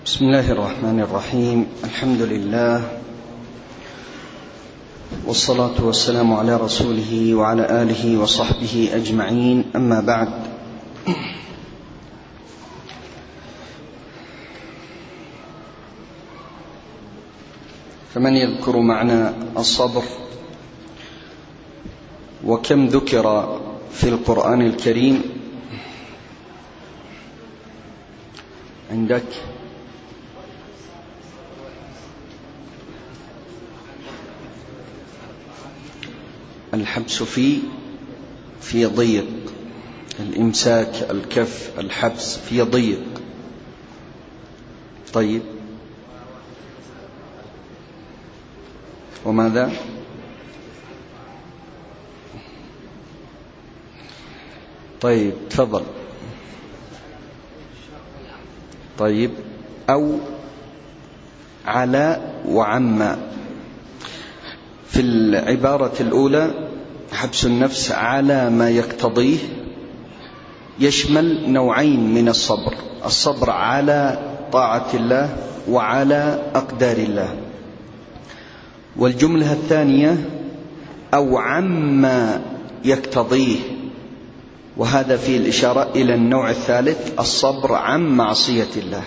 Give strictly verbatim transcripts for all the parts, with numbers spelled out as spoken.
بسم الله الرحمن الرحيم. الحمد لله والصلاة والسلام على رسوله وعلى آله وصحبه أجمعين، أما بعد. فمن يذكر معنى الصبر وكم ذكر في القرآن الكريم؟ عندك الحبس في في ضيق، الإمساك، الكف، الحبس في ضيق. طيب، وماذا؟ طيب تفضل. طيب، أو على وعما. في العبارة الأولى حبس النفس على ما يقتضيه يشمل نوعين من الصبر: الصبر على طاعة الله وعلى أقدار الله. والجملة الثانية أو عما يقتضيه، وهذا فيه الإشارة إلى النوع الثالث: الصبر عن معصية الله.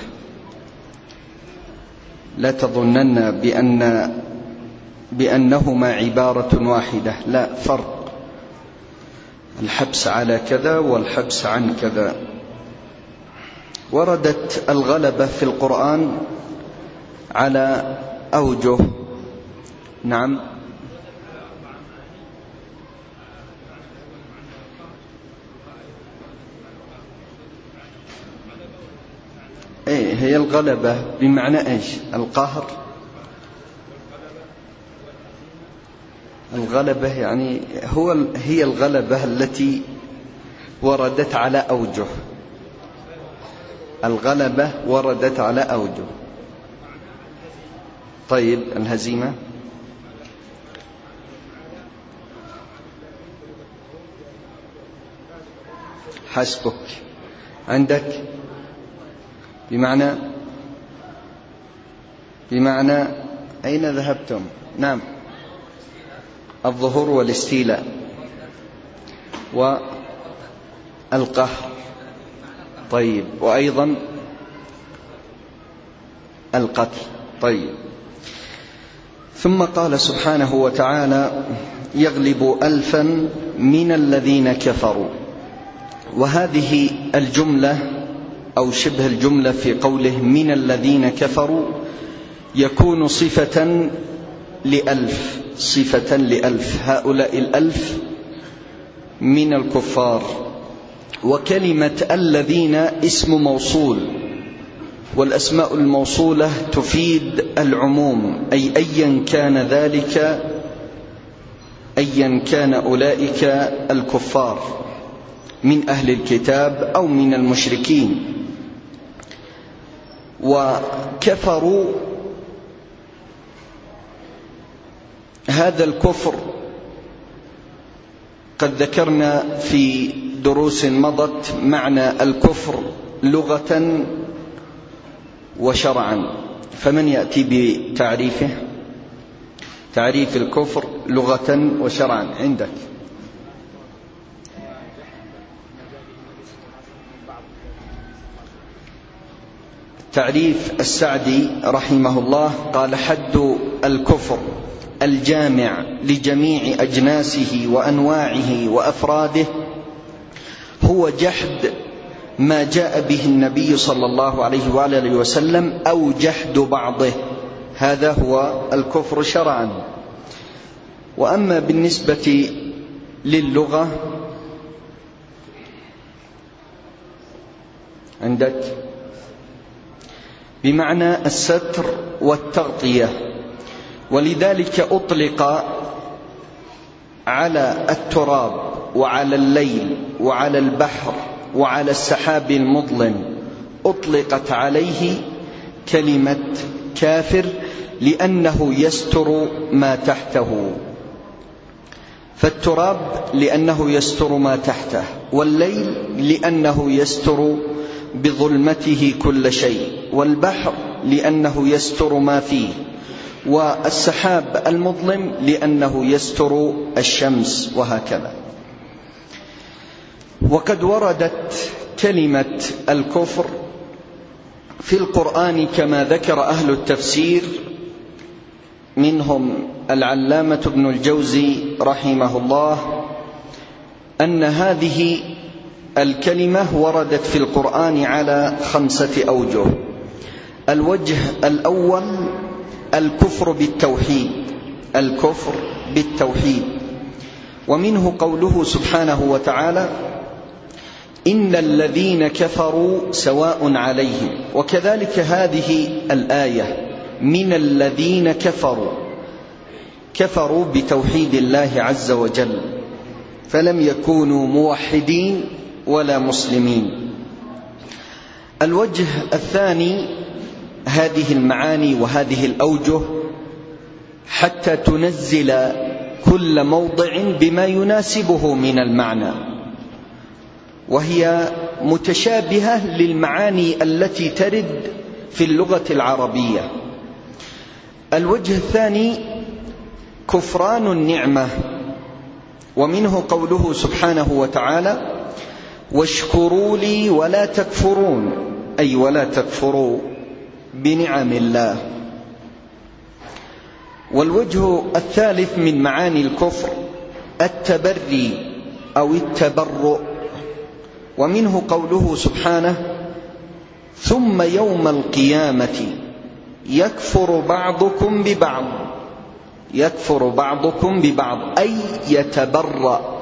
لا تظنن بأن بأنهما عبارة واحدة، لا، فرق. الحبس على كذا والحبس عن كذا. وردت الغلبة في القرآن على أوجه. نعم، إيه هي الغلبة بمعنى إيش؟ القهر. الغلبة يعني هو هي الغلبة التي وردت على أوجه. الغلبة وردت على أوجه. طيب، الهزيمة؟ حسبك. عندك بمعنى بمعنى أين ذهبتم؟ نعم، الظهور والاستيلاء والقهر. طيب، وأيضا القتل. طيب، ثم قال سبحانه وتعالى: يغلب ألفا من الذين كفروا. وهذه الجملة أو شبه الجملة في قوله من الذين كفروا يكون صفة لألف، صفة لألف. هؤلاء الألف من الكفار. وكلمة الذين اسم موصول، والأسماء الموصولة تفيد العموم، أي أيا كان ذلك، أيا كان أولئك الكفار من أهل الكتاب أو من المشركين. وكفروا، هذا الكفر قد ذكرنا في دروس مضت معنى الكفر لغة وشرعا، فمن يأتي بتعريفه؟ تعريف الكفر لغة وشرعا عندك. تعريف السعدي رحمه الله قال: حد الكفر الجامع لجميع أجناسه وأنواعه وأفراده هو جحد ما جاء به النبي صلى الله عليه وآله وسلم أو جحد بعضه. هذا هو الكفر شرعا. وأما بالنسبة للغة عندك بمعنى الستر والتغطية. ولذلك أطلق على التراب وعلى الليل وعلى البحر وعلى السحاب المظلم، أطلقت عليه كلمة كافر لأنه يستر ما تحته. فالتراب لأنه يستر ما تحته، والليل لأنه يستر بظلمته كل شيء، والبحر لأنه يستر ما فيه، والسحاب المظلم لأنه يستر الشمس، وهكذا. وقد وردت كلمة الكفر في القرآن كما ذكر أهل التفسير، منهم العلامة ابن الجوزي رحمه الله، أن هذه الكلمة وردت في القرآن على خمسة أوجه. الوجه الأول الكفر بالتوحيد، الكفر بالتوحيد، ومنه قوله سبحانه وتعالى: إن الذين كفروا سواء عليهم. وكذلك هذه الآية من الذين كفروا، كفروا بتوحيد الله عز وجل، فلم يكونوا موحدين ولا مسلمين. الوجه الثاني هذه المعاني وهذه الأوجه حتى تنزل كل موضع بما يناسبه من المعنى، وهي متشابهة للمعاني التي ترد في اللغة العربية. الوجه الثاني كفران النعمة، ومنه قوله سبحانه وتعالى: واشكروا لي ولا تكفرون، أي ولا تكفروا بنعم الله. والوجه الثالث من معاني الكفر التبري أو التبرؤ، ومنه قوله سبحانه: ثم يوم القيامة يكفر بعضكم ببعض، يكفر بعضكم ببعض أي يتبرأ،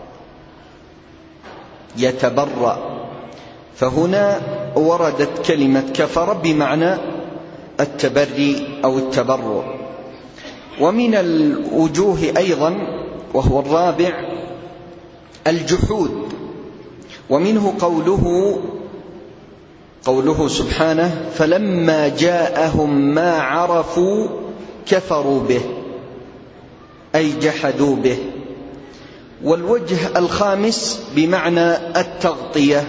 يتبرأ. فهنا وردت كلمة كفر بمعنى التبري أو التبرؤ. ومن الوجوه أيضا وهو الرابع الجحود، ومنه قوله قوله سبحانه: فلما جاءهم ما عرفوا كفروا به، أي جحدوا به. والوجه الخامس بمعنى التغطية،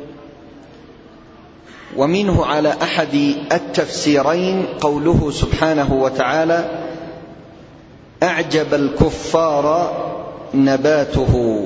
ومنه على أحد التفسيرين قوله سبحانه وتعالى: أعجب الكفار نباته.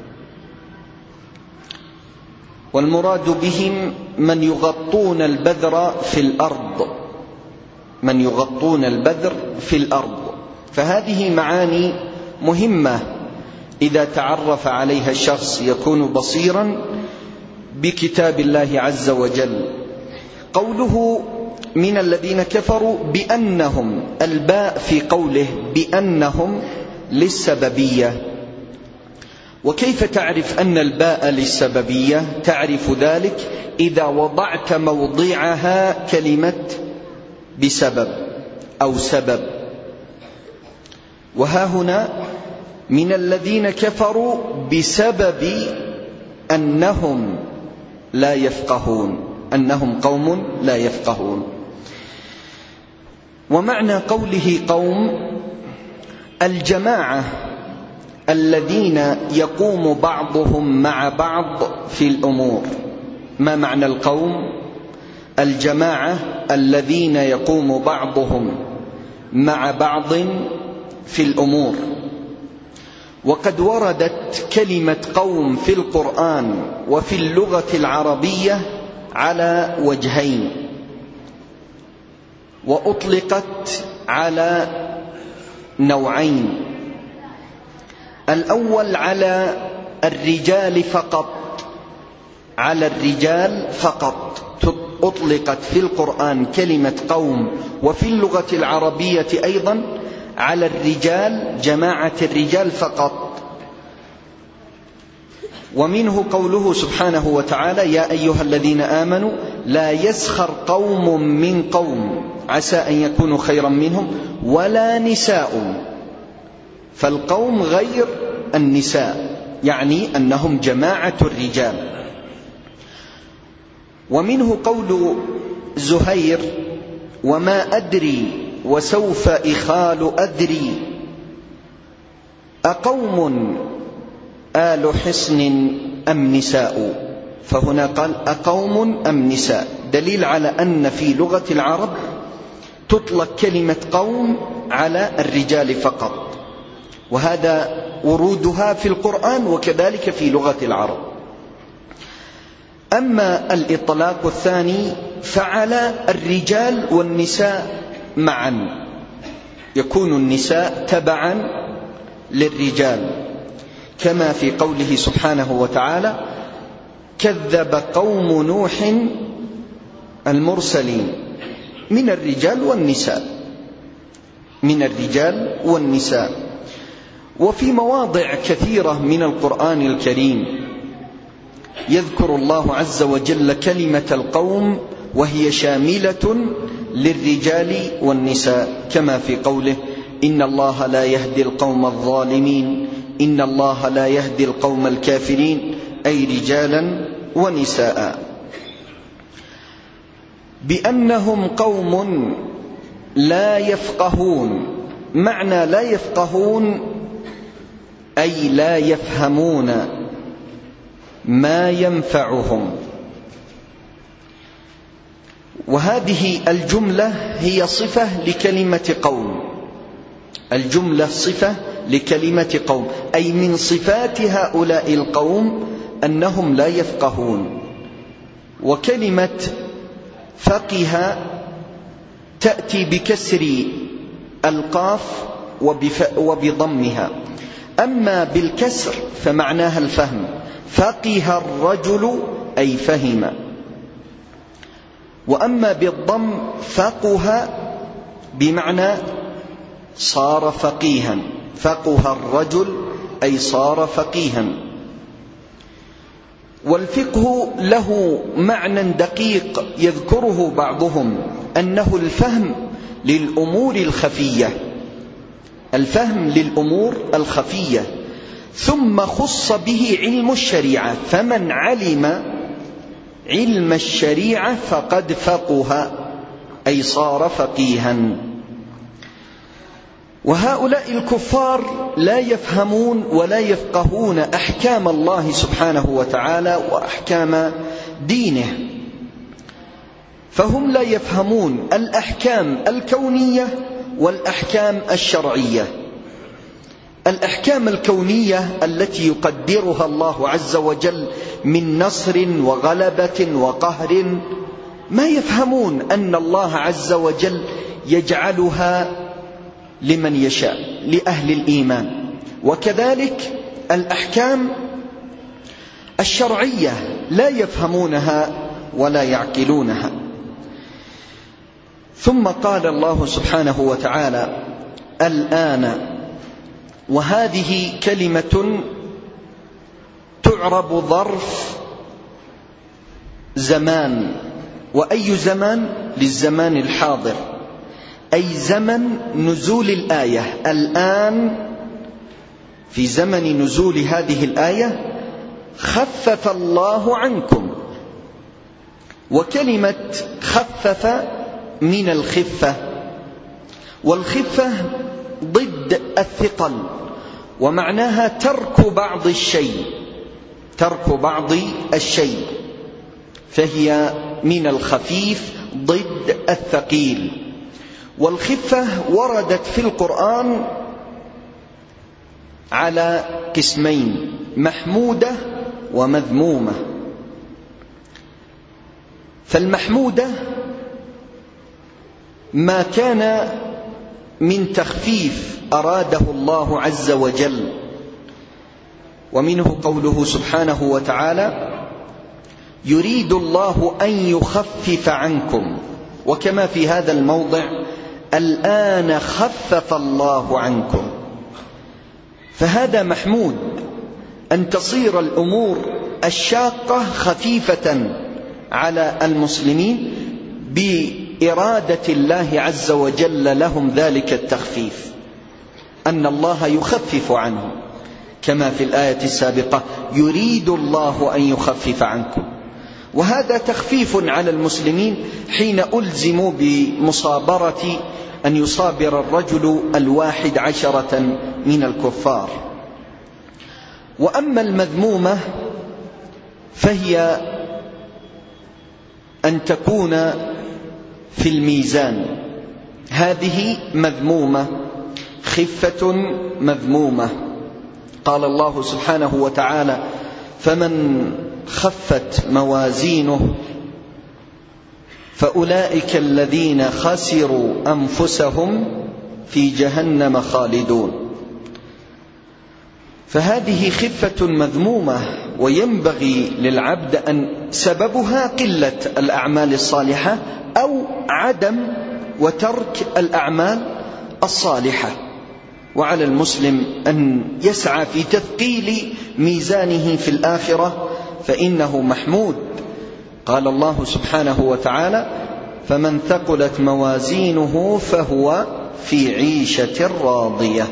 والمراد بهم من يغطون البذر في الأرض، من يغطون البذر في الأرض. فهذه معاني مهمة إذا تعرف عليها الشخص يكون بصيرا بكتاب الله عز وجل. قوله من الذين كفروا بأنهم، الباء في قوله بأنهم للسببية. وكيف تعرف أن الباء للسببية؟ تعرف ذلك إذا وضعت موضعها كلمة بسبب أو سبب. وها هنا من الذين كفروا بسبب أنهم لا يفقهون، أنهم قوم لا يفقهون. ومعنى قوله قوم الجماعة الذين يقوم بعضهم مع بعض في الأمور. ما معنى القوم؟ الجماعة الذين يقوم بعضهم مع بعض في الأمور. وقد وردت كلمة قوم في القرآن وفي اللغة العربية على وجهين، وأطلقت على نوعين. الأول على الرجال فقط، على الرجال فقط أطلقت في القرآن كلمة قوم، وفي اللغة العربية أيضا على الرجال، جماعة الرجال فقط. ومنه قوله سبحانه وتعالى: يا أيها الذين آمنوا لا يسخر قوم من قوم عسى أن يكونوا خيرا منهم ولا نساء. فالقوم غير النساء، يعني أنهم جماعة الرجال. ومنه قول زهير: وما أدري وسوف إخال أدري أقوم آل حصن أم نساء. فهنا قال أقوم أم نساء دليل على أن في لغة العرب تطلق كلمة قوم على الرجال فقط، وهذا ورودها في القرآن وكذلك في لغة العرب. أما الإطلاق الثاني فعلى الرجال والنساء معا، يكون النساء تبعا للرجال، كما في قوله سبحانه وتعالى: كذب قوم نوح المرسلين، من الرجال والنساء، من الرجال والنساء. وفي مواضع كثيرة من القرآن الكريم يذكر الله عز وجل كلمة القوم وهي شاملة للرجال والنساء، كما في قوله: إن الله لا يهدي القوم الظالمين، إن الله لا يهدي القوم الكافرين، أي رجالا ونساء. بأنهم قوم لا يفقهون، معنى لا يفقهون أي لا يفهمون ما ينفعهم. وهذه الجملة هي صفة لكلمة قوم، الجملة صفة لكلمة قوم، أي من صفات هؤلاء القوم أنهم لا يفقهون. وكلمة فقه تأتي بكسر القاف وبضمها، أما بالكسر فمعناها الفهم، فقه الرجل أي فهم. وأما بالضم فقه بمعنى صار فقيها، فقه الرجل أي صار فقيها. والفقه له معنى دقيق يذكره بعضهم، أنه الفهم للأمور الخفية، الفهم للأمور الخفية، ثم خص به علم الشريعة، فمن علم علم الشريعة فقد فقه أي صار فقيها. وهؤلاء الكفار لا يفهمون ولا يفقهون أحكام الله سبحانه وتعالى وأحكام دينه، فهم لا يفهمون الأحكام الكونية والأحكام الشرعية. الأحكام الكونية التي يقدرها الله عز وجل من نصر وغلبة وقهر، ما يفهمون أن الله عز وجل يجعلها لمن يشاء، لأهل الإيمان. وكذلك الأحكام الشرعية لا يفهمونها ولا يعقلونها. ثم قال الله سبحانه وتعالى: الآن، وهذه كلمة تعرب ظرف زمان، وأي زمان؟ للزمان الحاضر، أي زمن نزول الآية. الآن في زمن نزول هذه الآية خفف الله عنكم. وكلمة خفف من الخفة، والخفة ضد الثقل، ومعناها ترك بعض الشيء، ترك بعض الشيء، فهي من الخفيف ضد الثقيل. والخفة وردت في القرآن على قسمين: محمودة ومذمومة. فالمحمودة ما كان من تخفيف أراده الله عز وجل، ومنه قوله سبحانه وتعالى: يريد الله أن يخفف عنكم، وكما في هذا الموضع: الآن خفف الله عنكم. فهذا محمود، أن تصير الأمور الشاقة خفيفة على المسلمين بإرادة الله عز وجل لهم ذلك التخفيف، أن الله يخفف عنهم، كما في الآية السابقة: يريد الله أن يخفف عنكم. وهذا تخفيف على المسلمين حين ألزموا بمصابرة أن يصابر الرجل الواحد عشرة من الكفار. وأما المذمومة فهي أن تكون في الميزان، هذه مذمومة، خفة مذمومة. قال الله سبحانه وتعالى: فمن خفت موازينه فأولئك الذين خسروا أنفسهم في جهنم خالدون. فهذه خفة مذمومة، وينبغي للعبد أن سببها قلة الأعمال الصالحة أو عدم وترك الأعمال الصالحة. وعلى المسلم أن يسعى في تثقيل ميزانه في الآخرة، فإنه محمود. قال الله سبحانه وتعالى: فمن ثقلت موازينه فهو في عيشة راضية.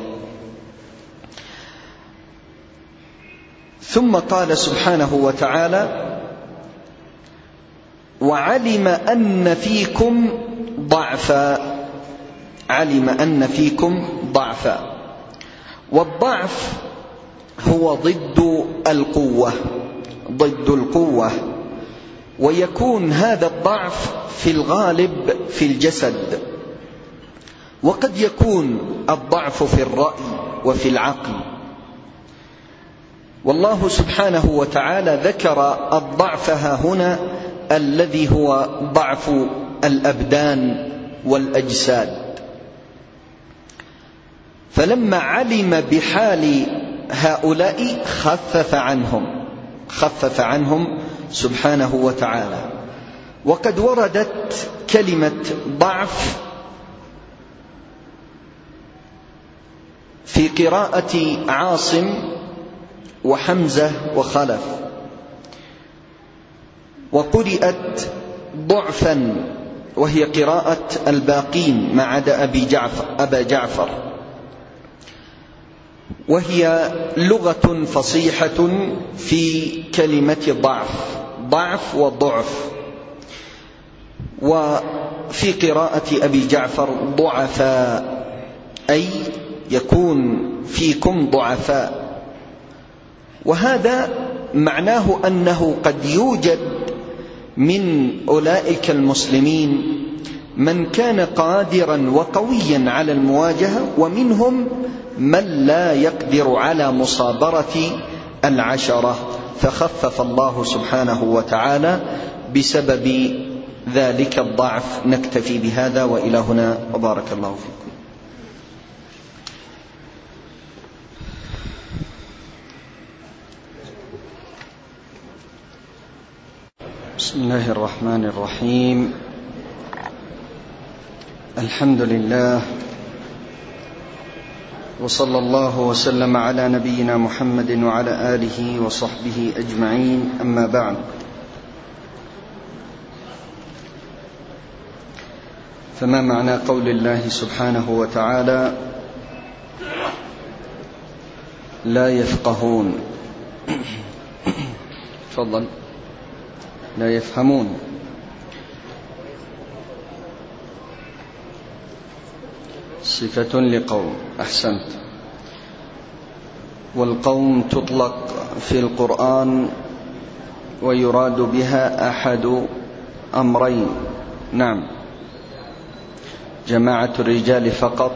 ثم قال سبحانه وتعالى: وعلم أن فيكم ضعفا. علم أن فيكم ضعفا، والضعف هو ضد القوة، ضد القوة. ويكون هذا الضعف في الغالب في الجسد، وقد يكون الضعف في الرأي وفي العقل. والله سبحانه وتعالى ذكر الضعف هنا الذي هو ضعف الأبدان والأجساد. فلما علم بحال هؤلاء خفف عنهم، خفف عنهم سبحانه وتعالى. وقد وردت كلمة ضعف في قراءة عاصم وحمزة وخلف، وقرئت ضعفا وهي قراءة الباقين ما عدا أبي جعفر أبا جعفر، وهي لغة فصيحة في كلمة ضعف، ضعف وضعف. وفي قراءة أبي جعفر ضعفاء، أي يكون فيكم ضعفاء. وهذا معناه أنه قد يوجد من أولئك المسلمين من كان قادرا وقويا على المواجهة، ومنهم من لا يقدر على مصابرة العشرة، فخفف الله سبحانه وتعالى بسبب ذلك الضعف. نكتفي بهذا وإلى هنا، وبارك الله فيكم. بسم الله الرحمن الرحيم. الحمد لله، وصلى الله وسلم على نبينا محمد وعلى آله وصحبه أجمعين. أما بعد، فما معنى قول الله سبحانه وتعالى: لا يفقهون؟ تفضل. لا يفهمون. صفة لقوم. أحسنت. والقوم تطلق في القرآن ويراد بها أحد أمرين. نعم، جماعة الرجال فقط،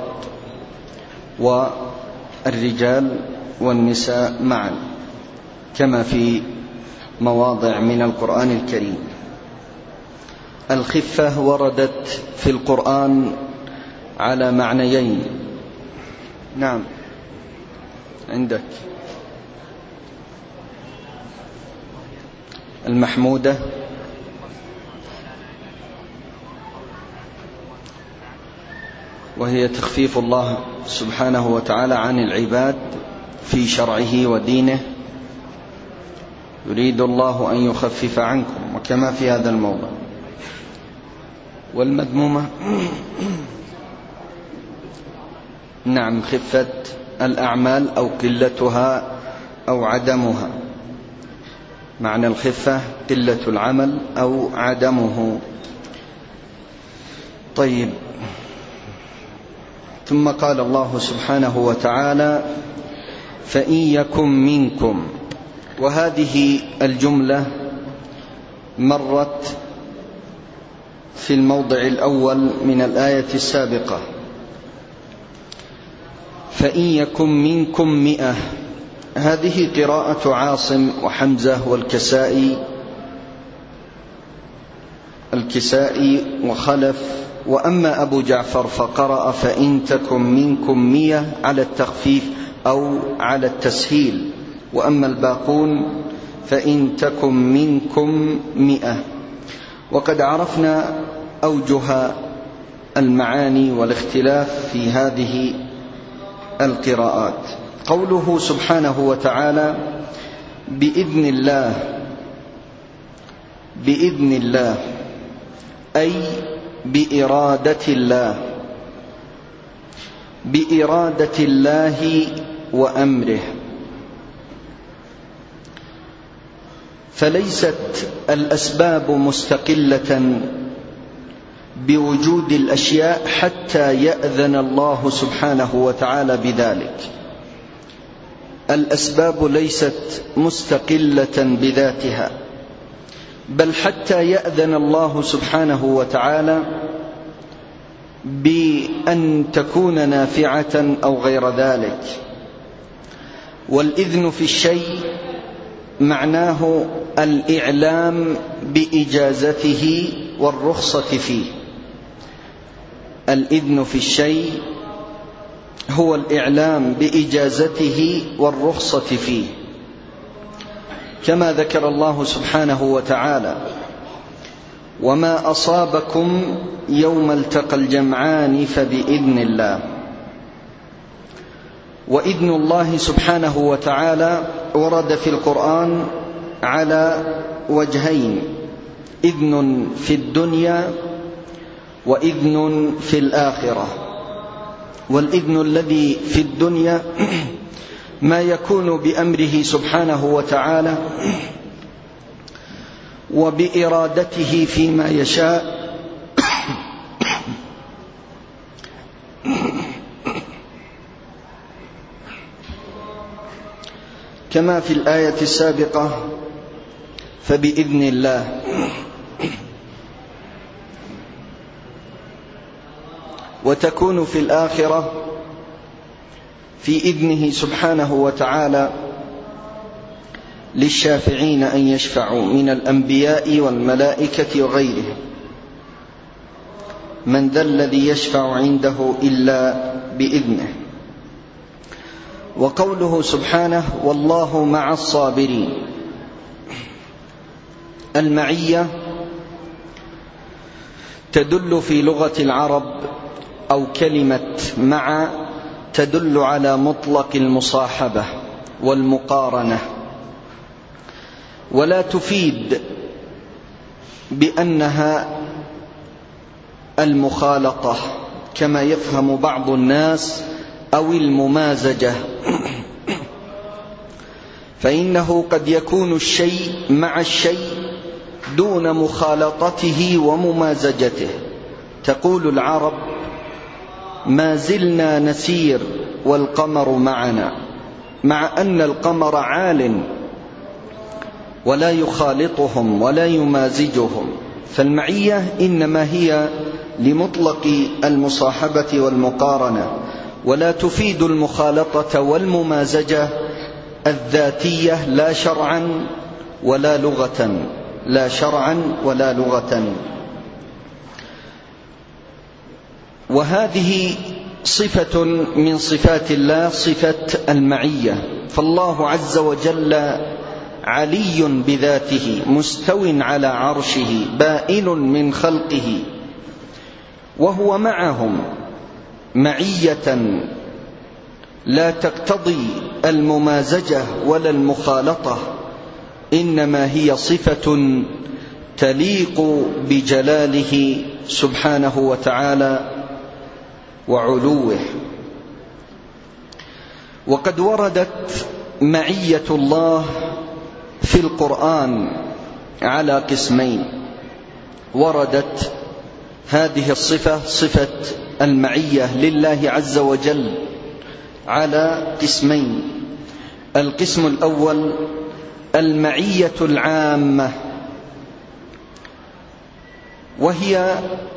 والرجال والنساء معا، كما في مواضع من القرآن الكريم. الخفة وردت في القرآن على معنيين. نعم، عندك المحمودة وهي تخفيف الله سبحانه وتعالى عن العباد في شرعه ودينه، يريد الله أن يخفف عنكم، وكما في هذا الموضع. والمذمومة نعم، خفة الأعمال أو قلتها أو عدمها. معنى الخفة قلة العمل أو عدمه. طيب، ثم قال الله سبحانه وتعالى: فإن يكن منكم. وهذه الجملة مرت في الموضع الأول من الآية السابقة: فإن يكن منكم مئة. هذه قراءة عاصم وحمزة والكسائي الكسائي وخلف. وأما أبو جعفر فقرأ فإن تكن منكم مئة على التخفيف أو على التسهيل، وأما الباقون فإن تكن منكم مئة. وقد عرفنا أوجه المعاني والاختلاف في هذه القراءات. قوله سبحانه وتعالى بإذن الله، بإذن الله أي بإرادة الله، بإرادة الله وأمره. فليست الأسباب مستقلة بوجود الأشياء حتى يأذن الله سبحانه وتعالى بذلك. الأسباب ليست مستقلة بذاتها، بل حتى يأذن الله سبحانه وتعالى بأن تكون نافعة أو غير ذلك. والإذن في الشيء معناه الإعلام بإجازته والرخصة فيه. الإذن في الشيء هو الإعلام بإجازته والرخصة فيه، كما ذكر الله سبحانه وتعالى: وما أصابكم يوم التقى الجمعان فبإذن الله. وإذن الله سبحانه وتعالى ورد في القرآن على وجهين: إذن في الدنيا وإذن في الآخرة. والإذن الذي في الدنيا ما يكون بأمره سبحانه وتعالى وبإرادته فيما يشاء، كما في الآية السابقة فبإذن الله. وتكون في الآخرة في إذنه سبحانه وتعالى للشافعين أن يشفعوا من الأنبياء والملائكة وغيرهم. من ذا الذي يشفع عنده إلا بإذنه. وقوله سبحانه والله مع الصابرين. المعية تدل في لغة العرب أو كلمة مع تدل على مطلق المصاحبة والمقارنة، ولا تفيد بأنها المخالطة كما يفهم بعض الناس أو الممازجة. فإنه قد يكون الشيء مع الشيء دون مخالطته وممازجته. تقول العرب ما زلنا نسير والقمر معنا، مع أن القمر عال ولا يخالطهم ولا يمازجهم. فالمعية إنما هي لمطلق المصاحبة والمقارنة، ولا تفيد المخالطة والممازجة الذاتية لا شرعا ولا لغة، لا شرعا ولا لغة. وهذه صفة من صفات الله، صفة المعية. فالله عز وجل علي بذاته مستو على عرشه بائن من خلقه، وهو معهم معية لا تقتضي الممازجة ولا المخالطة، إنما هي صفة تليق بجلاله سبحانه وتعالى وعلوه. وقد وردت معية الله في القرآن على قسمين. وردت هذه الصفة، صفة المعية لله عز وجل، على قسمين. القسم وهي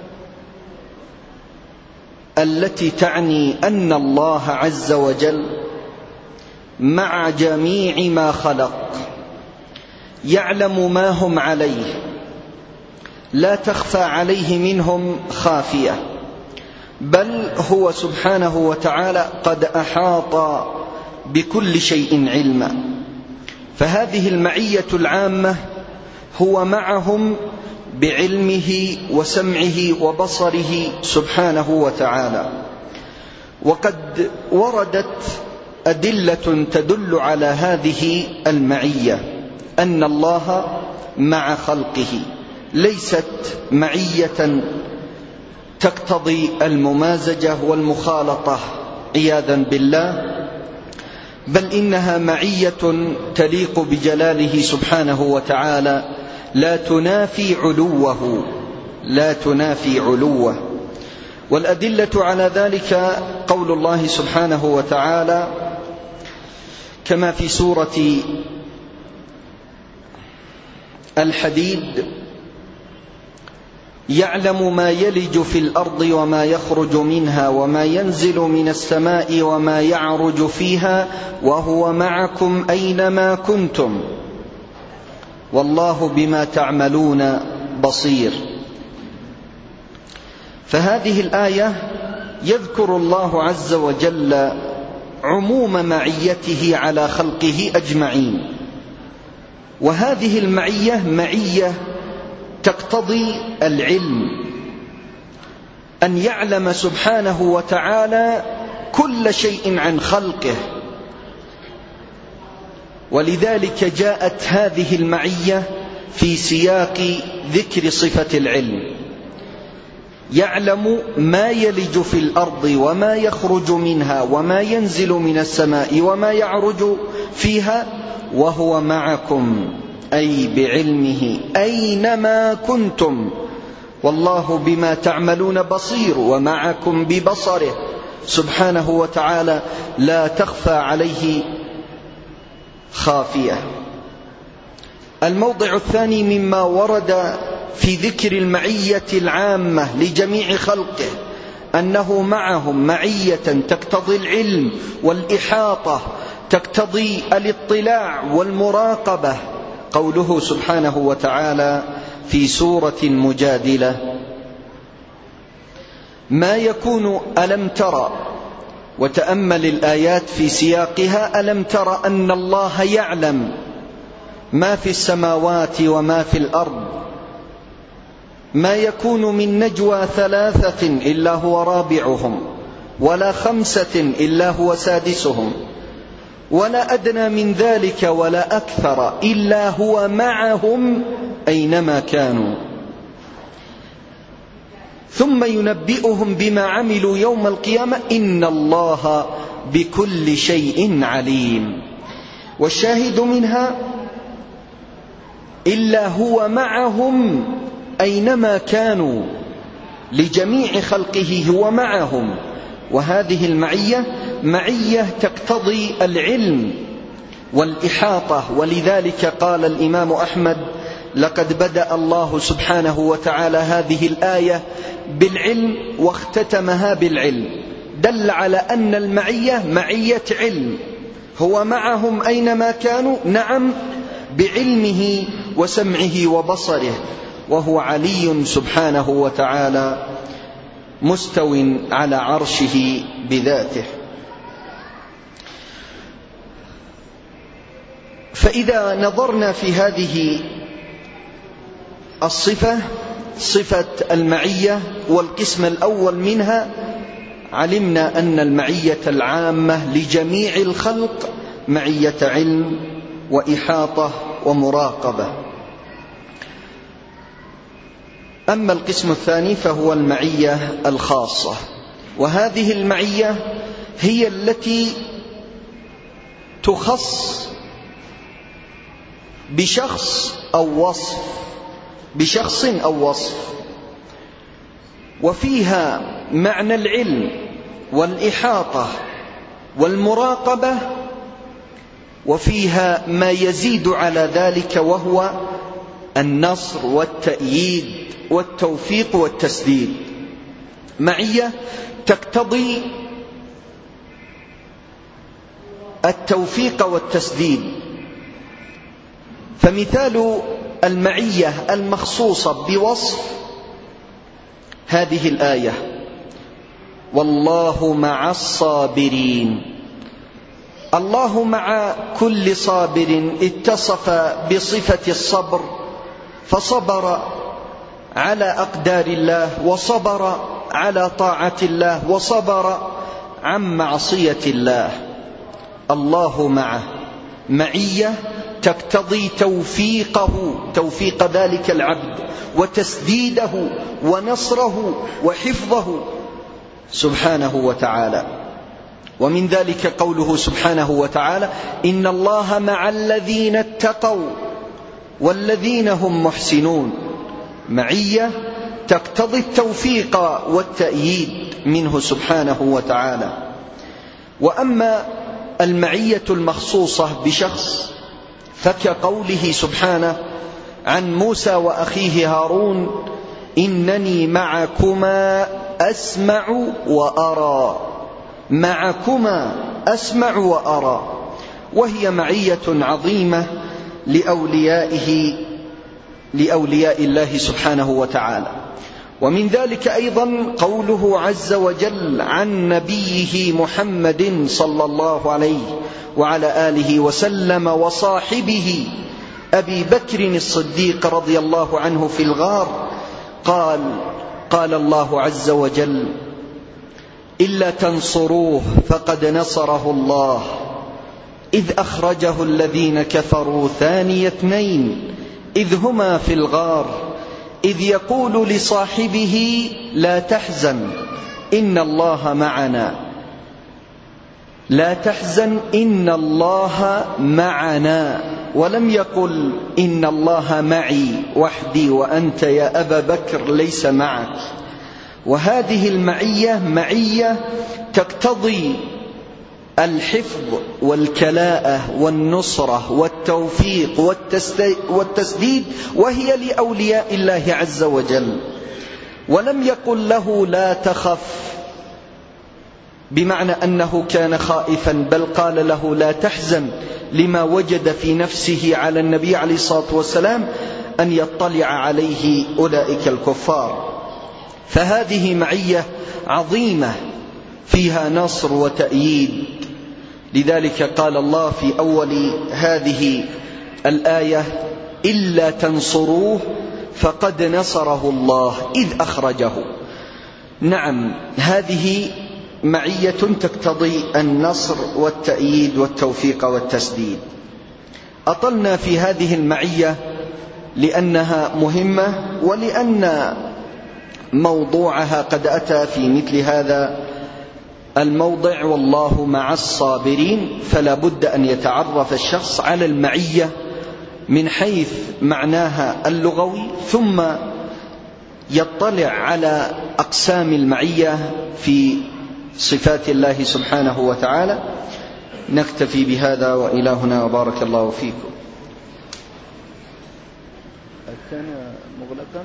التي تعني أن الله عز وجل مع جميع ما خلق، يعلم ما هم عليه، لا تخفى عليه منهم خافية، بل هو سبحانه وتعالى قد أحاط بكل شيء علما. فهذه المعية العامة هو معهم بعلمه وسمعه وبصره سبحانه وتعالى. وقد وردت أدلة تدل على هذه المعية، أن الله مع خلقه، ليست معية تقتضي الممازجة والمخالطة عياذا بالله، بل إنها معية تليق بجلاله سبحانه وتعالى، لا تنافي علوه لا تنافي علوه. والأدلة على ذلك قول الله سبحانه وتعالى كما في سورة الحديد: يعلم ما يلج في الأرض وما يخرج منها وما ينزل من السماء وما يعرج فيها وهو معكم أينما كنتم والله بما تعملون بصير. فهذه الآية يذكر الله عز وجل عموم معيته على خلقه أجمعين، وهذه المعية معية تقتضي العلم، أن يعلم سبحانه وتعالى كل شيء عن خلقه. ولذلك جاءت هذه المعية في سياق ذكر صفة العلم، يعلم ما يلج في الأرض وما يخرج منها وما ينزل من السماء وما يعرج فيها وهو معكم، أي بعلمه أينما كنتم والله بما تعملون بصير، ومعكم ببصره سبحانه وتعالى، لا تخفى عليه خافية. الموضع الثاني مما ورد في ذكر المعية العامة لجميع خلقه أنه معهم معية تقتضي العلم والإحاطة، تقتضي الاطلاع والمراقبة، قوله سبحانه وتعالى في سورة المجادلة: ما يكون ألم ترى، وتأمل الآيات في سياقها: ألم ترى أن الله يعلم ما في السماوات وما في الأرض، ما يكون من نجوى ثلاثة إلا هو رابعهم ولا خمسة إلا هو سادسهم ولا أدنى من ذلك ولا أكثر إلا هو معهم أينما كانوا ثم ينبئهم بما عملوا يوم القيامة إن الله بكل شيء عليم. والشاهد منها: إلا هو معهم أينما كانوا، لجميع خلقه هو معهم. وهذه المعية معية تقتضي العلم والإحاطة. ولذلك قال الإمام أحمد: لقد بدأ الله سبحانه وتعالى هذه الآية بالعلم واختتمها بالعلم، دل على أن المعية معية علم، هو معهم أينما كانوا، نعم، بعلمه وسمعه وبصره، وهو علي سبحانه وتعالى مستو على عرشه بذاته. فإذا نظرنا في هذه الصفة، صفة المعية والقسم الأول منها، علمنا أن المعية العامة لجميع الخلق معية علم وإحاطة ومراقبة. أما القسم الثاني فهو المعية الخاصة، وهذه المعية هي التي تخص بشخص أو وصف بشخص أو وصف، وفيها معنى العلم والإحاطة والمراقبة، وفيها ما يزيد على ذلك وهو النصر والتأييد والتوفيق والتسديد. معية تقتضي التوفيق والتسديد. فمثال المعية المخصوصة بوصف هذه الآية: والله مع الصابرين. الله مع كل صابر اتصف بصفة الصبر، فصبر على أقدار الله، وصبر على طاعة الله، وصبر عن معصية الله. الله معه، معية تقتضي توفيقه، توفيق ذلك العبد، وتسديده ونصره وحفظه سبحانه وتعالى. ومن ذلك قوله سبحانه وتعالى: إن الله مع الذين اتقوا والذين هم محسنون. معية تقتضي التوفيق والتأييد منه سبحانه وتعالى. وأما المعية المخصوصة بشخص فكقوله سبحانه عن موسى وأخيه هارون: إنني معكما أسمع وأرى. معكما أسمع وأرى، وهي معية عظيمة لأوليائه لأولياء الله سبحانه وتعالى. ومن ذلك أيضا قوله عز وجل عن نبيه محمد صلى الله عليه وعلى آله وسلم وصاحبه أبي بكر الصديق رضي الله عنه في الغار، قال قال الله عز وجل: إلا تنصروه فقد نصره الله إذ أخرجه الذين كفروا ثاني اثنين إذ هما في الغار إذ يقول لصاحبه لا تحزن إن الله معنا. لا تحزن إن الله معنا، ولم يقل إن الله معي وحدي وأنت يا أبا بكر ليس معك. وهذه المعية معية تقتضي الحفظ والكلاءة والنصرة والتوفيق والتسديد، وهي لأولياء الله عز وجل. ولم يقل له لا تخف بمعنى أنه كان خائفا، بل قال له لا تحزن لما وجد في نفسه على النبي عليه الصلاة والسلام أن يطلع عليه أولئك الكفار. فهذه معية عظيمة فيها نصر وتأييد. لذلك قال الله في أول هذه الآية: إلا تنصروه فقد نصره الله إذ أخرجه. نعم، هذه معية تقتضي النصر والتأييد والتوفيق والتسديد. أطلنا في هذه المعية لأنها مهمة، ولأن موضوعها قد أتى في مثل هذا الموضع: والله مع الصابرين. فلا بد أن يتعرف الشخص على المعية من حيث معناها اللغوي، ثم يطلع على أقسام المعية في صفات الله سبحانه وتعالى. نكتفي بهذا وإلهنا وبارك الله فيكم. كان مغلقا.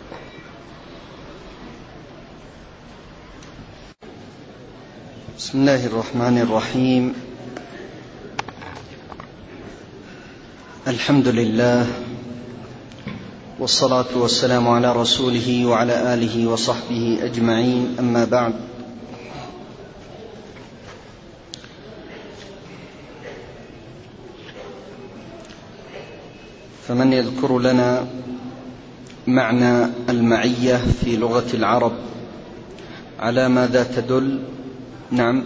بسم الله الرحمن الرحيم. الحمد لله والصلاة والسلام على رسوله وعلى آله وصحبه أجمعين، أما بعد. فمن يذكر لنا معنى المعية في لغة العرب على ماذا تدل؟ نعم،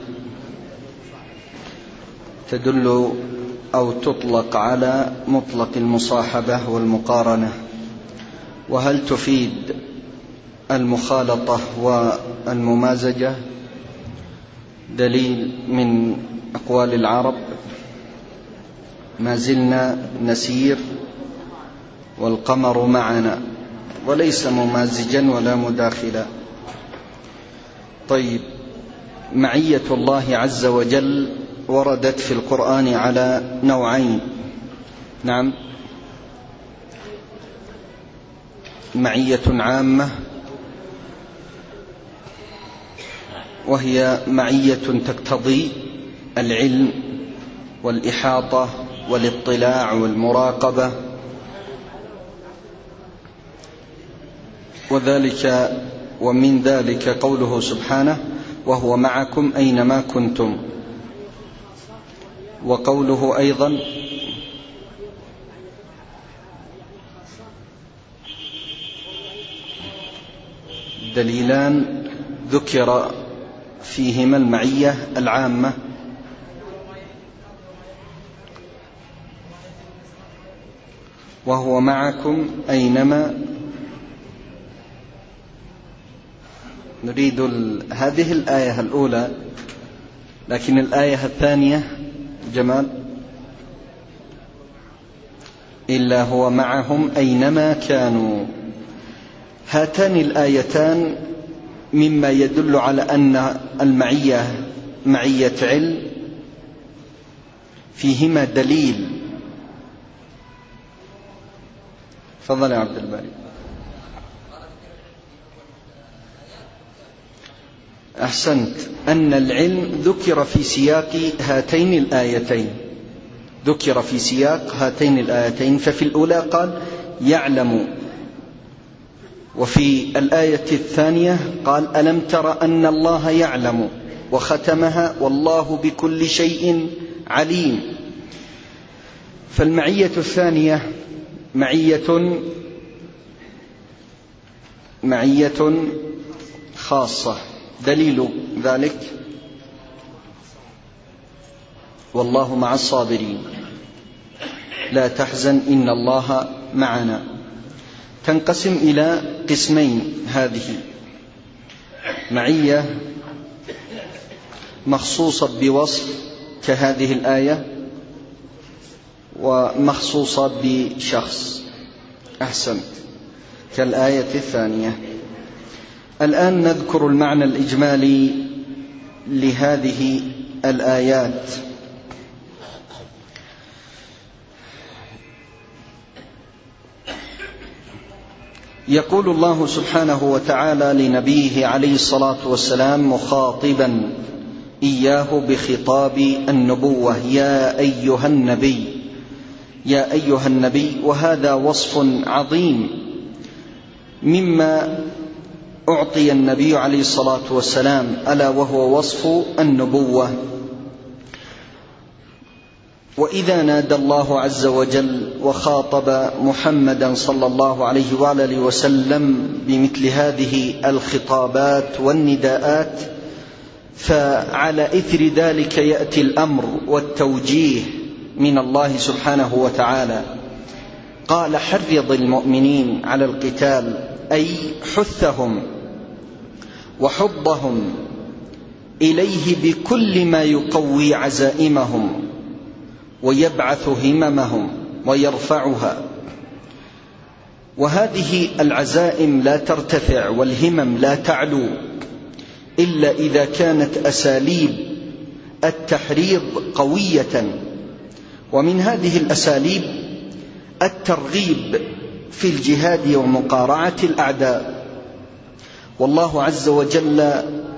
تدل أو تطلق على مطلق المصاحبة والمقارنة. وهل تفيد المخالطة والممازجة؟ دليل من أقوال العرب: ما زلنا نسير والقمر معنا، وليس ممازجا ولا مداخلا. طيب، معية الله عز وجل وردت في القرآن على نوعين. نعم، معية عامة، وهي معية تقتضي العلم والإحاطة والاطلاع والمراقبة، وذلك ومن ذلك قوله سبحانه: وهو معكم أينما كنتم. وقوله أيضا: دليلان ذكر فيهما المعية العامة، وهو معكم أينما. نريد هذه الآية الأولى، لكن الآية الثانية جمال: إلا هو معهم أينما كانوا. هاتان الآيتان مما يدل على أن المعية معية علم، فيهما دليل. تفضل يا عبد الباري. أحسنت، أن العلم ذكر في سياق هاتين الآيتين، ذكر في سياق هاتين الآيتين. ففي الأولى قال يعلم، وفي الآية الثانية قال ألم تر أن الله يعلم، وختمها والله بكل شيء عليم. فالمعية الثانية معية معية خاصة. دليل ذلك: والله مع الصابرين، لا تحزن إن الله معنا. تنقسم إلى قسمين هذه: معية مخصوصة بوصف كهذه الآية، ومخصوصة بشخص. أحسنت، كالآية الثانية. الآن نذكر المعنى الإجمالي لهذه الآيات. يقول الله سبحانه وتعالى لنبيه عليه الصلاة والسلام مخاطبا إياه بخطاب النبوة: يا أيها النبي، يا أيها النبي. وهذا وصف عظيم مما أعطي النبي عليه الصلاة والسلام، ألا وهو وصف النبوة. وإذا نادى الله عز وجل وخاطب محمدا صلى الله عليه وآله وسلم بمثل هذه الخطابات والنداءات، فعلى إثر ذلك يأتي الأمر والتوجيه من الله سبحانه وتعالى. قال: حرض المؤمنين على القتال، أي حثهم وحضهم إليه بكل ما يقوي عزائمهم ويبعث هممهم ويرفعها. وهذه العزائم لا ترتفع والهمم لا تعلو إلا إذا كانت أساليب التحريض قوية. ومن هذه الأساليب الترغيب في الجهاد ومقارعة الأعداء. والله عز وجل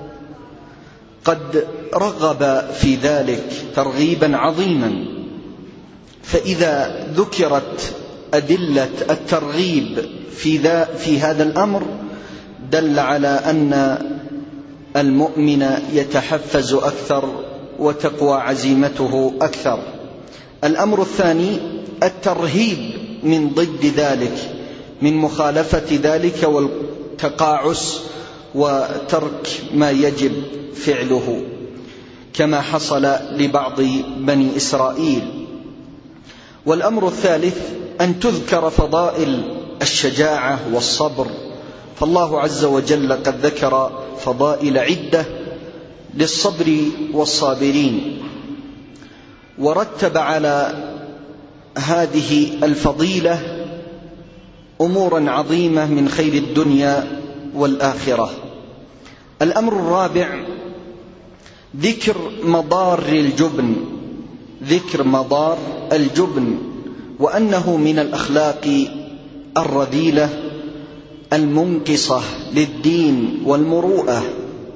قد رغب في ذلك ترغيبا عظيما. فإذا ذكرت أدلة الترغيب في, ذا في هذا الأمر دل على أن المؤمن يتحفز أكثر وتقوى عزيمته أكثر. الأمر الثاني الترهيب من ضد ذلك، من مخالفة ذلك والتقاعس وترك ما يجب فعله، كما حصل لبعض بني إسرائيل. والأمر الثالث أن تذكر فضائل الشجاعة والصبر، فالله عز وجل قد ذكر فضائل عدة للصبر والصابرين، ورتب على هذه الفضيلة أمورا عظيمة من خير الدنيا والآخرة. الأمر الرابع ذكر مضار الجبن، ذكر مضار الجبن، وأنه من الأخلاق الرذيلة المنقصة للدين والمروءة.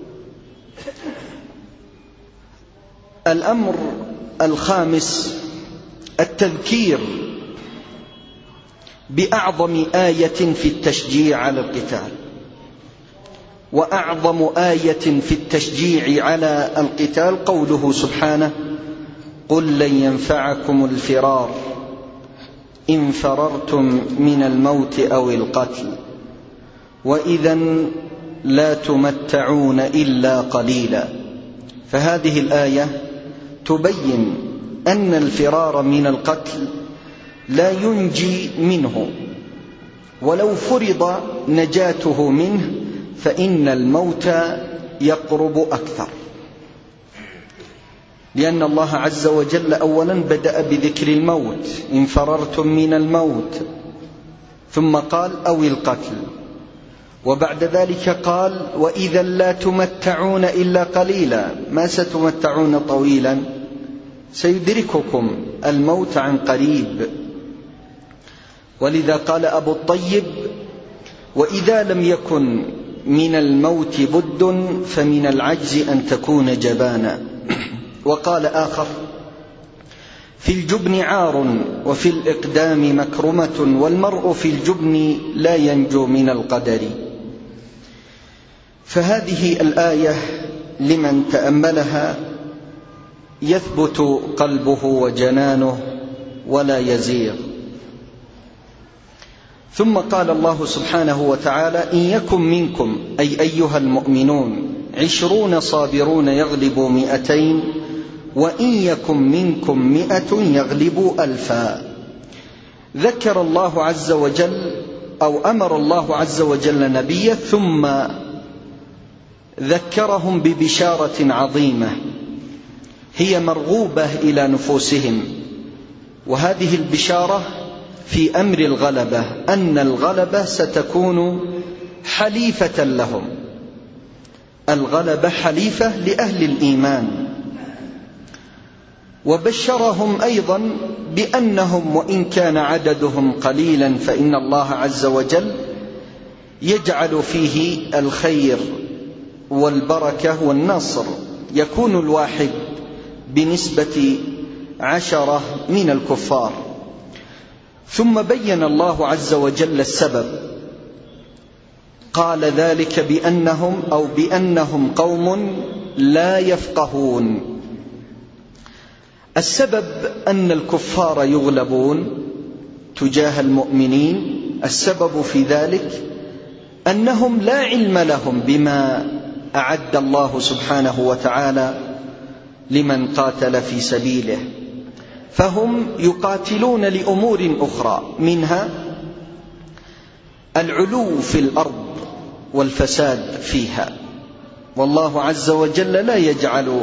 الأمر الخامس التذكير بأعظم آية في التشجيع على القتال، وأعظم آية في التشجيع على القتال قوله سبحانه: قل لن ينفعكم الفرار إن فررتم من الموت أو القتل وإذا لا تمتعون إلا قليلا. فهذه الآية تبين أن الفرار من القتل لا ينجي منه، ولو فرض نجاته منه فإن الموت يقرب أكثر، لأن الله عز وجل أولا بدأ بذكر الموت: إن فررتم من الموت، ثم قال: أو القتل، وبعد ذلك قال: وإذا لا تمتعون إلا قليلا. ما ستمتعون طويلا؟ سيدرككم الموت عن قريب. ولذا قال أبو الطيب: وإذا لم يكن من الموت بد فمن العجز أن تكون جبانا. وقال آخر: في الجبن عار وفي الإقدام مكرمة والمرء في الجبن لا ينجو من القدر. فهذه الآية لمن تأملها يثبت قلبه وجنانه ولا يزيغ. ثم قال الله سبحانه وتعالى: إن يكن منكم أي أيها المؤمنون عشرون صابرون يغلبوا مئتين وإن يكن منكم مئة يغلبوا ألفا. ذكر الله عز وجل أو أمر الله عز وجل نبيه ثم ذكرهم ببشارة عظيمة هي مرغوبة إلى نفوسهم، وهذه البشارة في أمر الغلبة، أن الغلبة ستكون حليفة لهم، الغلبة حليفة لأهل الإيمان. وبشرهم أيضا بأنهم وإن كان عددهم قليلا فإن الله عز وجل يجعل فيه الخير والبركة والنصر، يكون الواحد بنسبة عشرة من الكفار. ثم بين الله عز وجل السبب، قال ذلك بأنهم أو بأنهم قوم لا يفقهون. السبب أن الكفار يغلبون تجاه المؤمنين، السبب في ذلك أنهم لا علم لهم بما أعد الله سبحانه وتعالى لمن قاتل في سبيله، فهم يقاتلون لأمور أخرى، منها العلو في الأرض والفساد فيها، والله عز وجل لا يجعل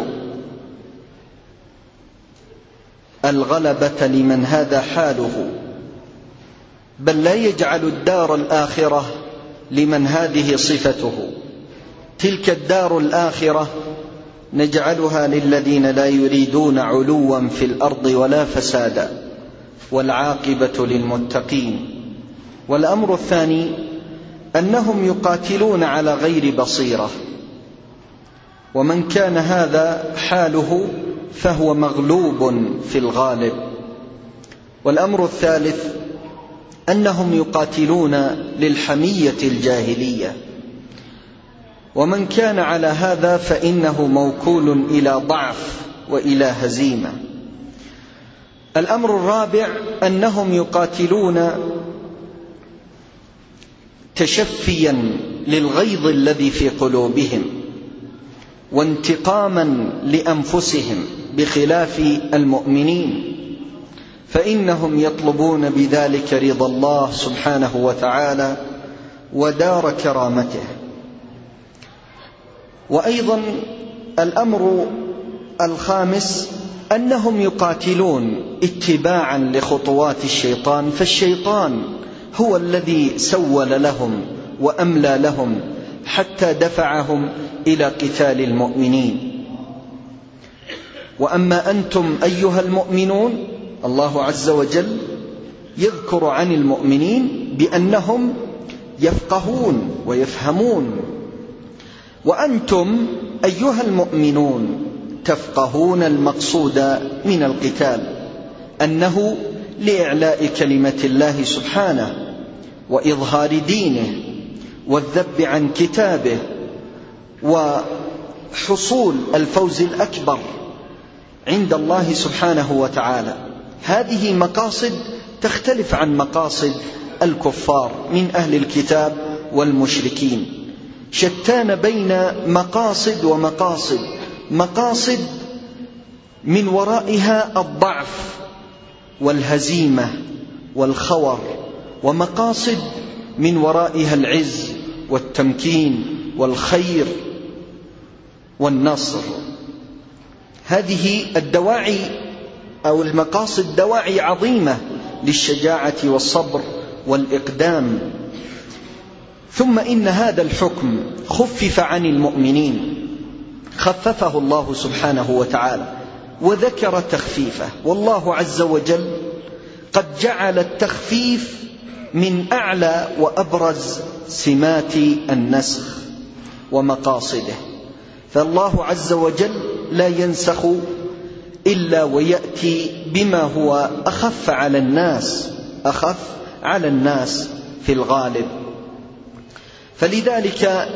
الغلبة لمن هذا حاله، بل لا يجعل الدار الآخرة لمن هذه صفته. تلك الدار الآخرة نجعلها للذين لا يريدون علوا في الأرض ولا فسادا والعاقبة للمتقين. والأمر الثاني أنهم يقاتلون على غير بصيرة، ومن كان هذا حاله فهو مغلوب في الغالب. والأمر الثالث أنهم يقاتلون للحمية الجاهلية، ومن كان على هذا فإنه موكول إلى ضعف وإلى هزيمة. الأمر الرابع أنهم يقاتلون تشفيا للغيظ الذي في قلوبهم وانتقاما لأنفسهم بخلاف المؤمنين، فإنهم يطلبون بذلك رضا الله سبحانه وتعالى ودار كرامته. وأيضا الأمر الخامس أنهم يقاتلون اتباعا لخطوات الشيطان، فالشيطان هو الذي سول لهم وأملى لهم حتى دفعهم إلى قتال المؤمنين. وأما أنتم أيها المؤمنون، الله عز وجل يذكر عن المؤمنين بأنهم يفقهون ويفهمون. وأنتم أيها المؤمنون تفقهون المقصود من القتال، أنه لإعلاء كلمة الله سبحانه وإظهار دينه والذب عن كتابه وحصول الفوز الأكبر عند الله سبحانه وتعالى. هذه مقاصد تختلف عن مقاصد الكفار من أهل الكتاب والمشركين، شتان بين مقاصد ومقاصد. مقاصد من ورائها الضعف والهزيمة والخور، ومقاصد من ورائها العز والتمكين والخير والنصر. هذه الدواعي أو المقاصد دواعي عظيمة للشجاعة والصبر والإقدام. ثم إن هذا الحكم خفف عن المؤمنين، خففه الله سبحانه وتعالى وذكر تخفيفه. والله عز وجل قد جعل التخفيف من أعلى وأبرز سمات النسخ ومقاصده، فالله عز وجل لا ينسخ إلا ويأتي بما هو أخف على الناس أخف على الناس في الغالب. فلذلك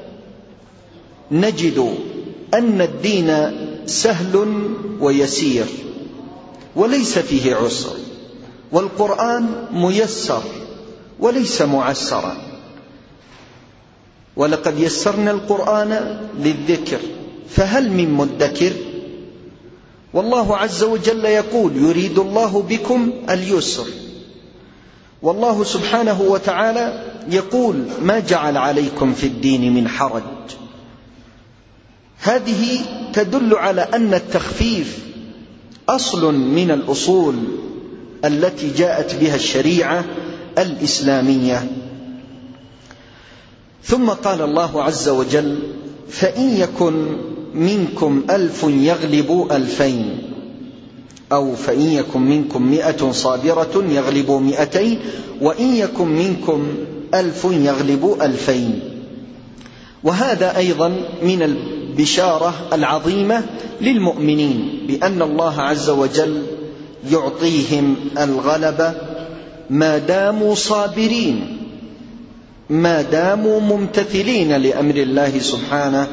نجد أن الدين سهل ويسير وليس فيه عسر، والقرآن ميسر وليس معسرا. ولقد يسرنا القرآن للذكر فهل من مدكر. والله عز وجل يقول يريد الله بكم اليسر، والله سبحانه وتعالى يقول ما جعل عليكم في الدين من حرج. هذه تدل على أن التخفيف أصل من الأصول التي جاءت بها الشريعة الإسلامية. ثم قال الله عز وجل فإن يكن منكم ألف يغلبوا ألفين، أو فإن يكن منكم مئة صابرة يغلبوا مئتين، وإن يكن منكم ألف يغلبوا ألفين. وهذا أيضا من البشارة العظيمة للمؤمنين بأن الله عز وجل يعطيهم الغلبة ما داموا صابرين، ما داموا ممتثلين لأمر الله سبحانه.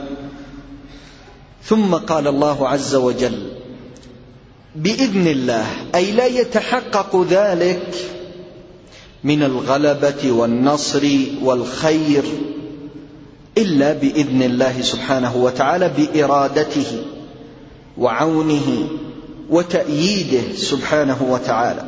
ثم قال الله عز وجل بإذن الله، أي لا يتحقق ذلك من الغلبة والنصر والخير إلا بإذن الله سبحانه وتعالى، بإرادته وعونه وتأييده سبحانه وتعالى.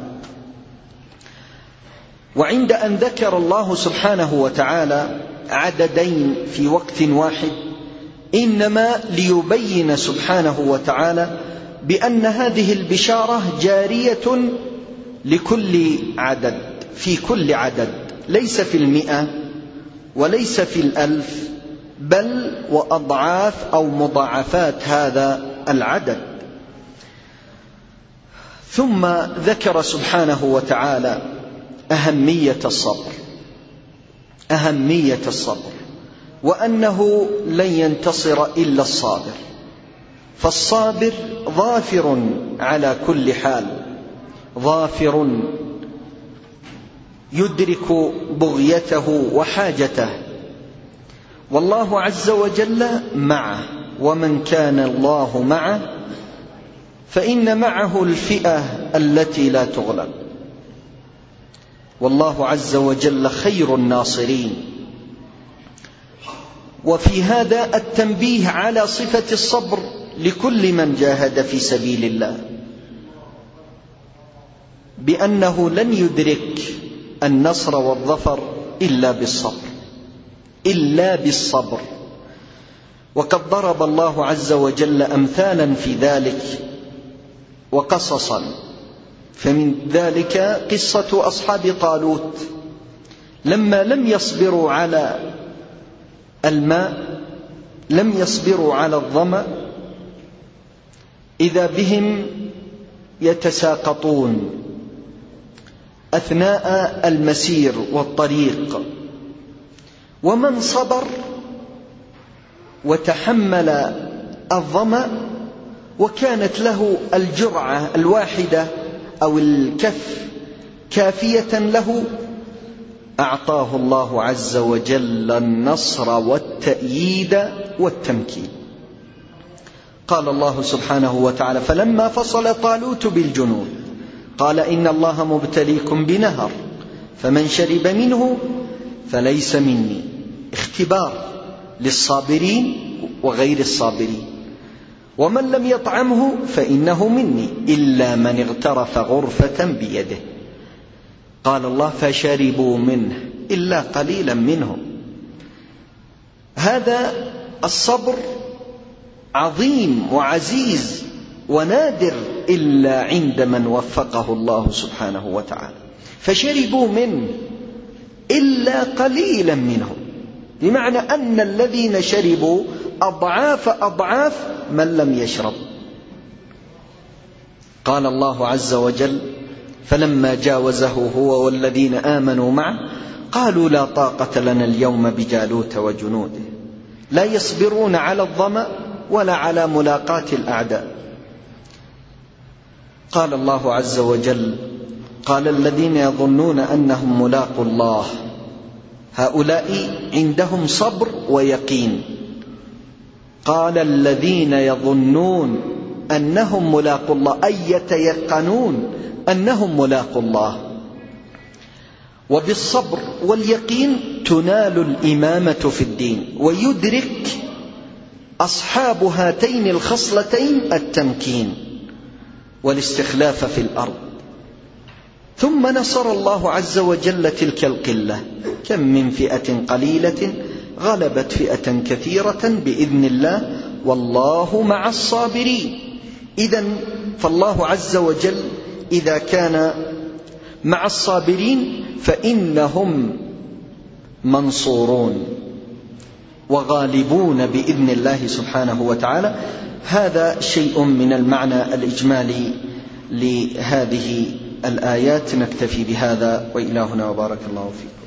وعند أن ذكر الله سبحانه وتعالى عددين في وقت واحد، إنما ليبين سبحانه وتعالى بأن هذه البشارة جارية لكل عدد، في كل عدد، ليس في المئة وليس في الألف، بل وأضعاف أو مضاعفات هذا العدد. ثم ذكر سبحانه وتعالى أهمية الصبر، أهمية الصبر، وأنه لن ينتصر إلا الصابر، فالصابر ظافر على كل حال، ظافر يدرك بغيته وحاجته، والله عز وجل معه. ومن كان الله معه فإن معه الفئة التي لا تغلب، والله عز وجل خير الناصرين. وفي هذا التنبيه على صفة الصبر لكل من جاهد في سبيل الله، بأنه لن يدرك النصر والظفر إلا بالصبر، إلا بالصبر. وقد ضرب الله عز وجل أمثالا في ذلك وقصصا، فمن ذلك قصة أصحاب طالوت لما لم يصبروا على الماء، لم يصبروا على الظمأ، إذا بهم يتساقطون أثناء المسير والطريق، ومن صبر وتحمل الظمأ وكانت له الجرعة الواحدة أو الكف كافية له، أعطاه الله عز وجل النصر والتأييد والتمكين. قال الله سبحانه وتعالى: فلما فصل طالوت بالجنود قال إن الله مبتليكم بنهر فمن شرب منه فليس مني. اختبار للصابرين وغير الصابرين. ومن لم يطعمه فإنه مني إلا من اغترف غرفة بيده. قال الله: فشربوا منه إلا قليلا منهم. هذا الصبر عظيم وعزيز ونادر إلا عند من وفقه الله سبحانه وتعالى. فشربوا منه إلا قليلا منهم، بمعنى أن الذين شربوا أضعاف أضعاف من لم يشرب. قال الله عز وجل: فلما جاوزه هو والذين آمنوا معه قالوا لا طاقة لنا اليوم بجالوت وجنوده لا يصبرون على الظمأ ولا على ملاقاة الأعداء. قال الله عز وجل: قال الذين يظنون أنهم ملاقوا الله هؤلاء عندهم صبر ويقين. قال الذين يظنون أنهم ملاقوا الله أي يتيقنون أنهم ملاقوا الله. وبالصبر واليقين تنال الإمامة في الدين، ويدرك أصحاب هاتين الخصلتين التمكين والاستخلاف في الأرض. ثم نصر الله عز وجل تلك القلة. كم من فئة قليلة غلبت فئة كثيرة بإذن الله والله مع الصابرين. إذن فالله عز وجل إذا كان مع الصابرين فإنهم منصورون وغالبون بإذن الله سبحانه وتعالى. هذا شيء من المعنى الإجمالي لهذه الآيات. نكتفي بهذا، وإلهنا وبارك الله فيكم.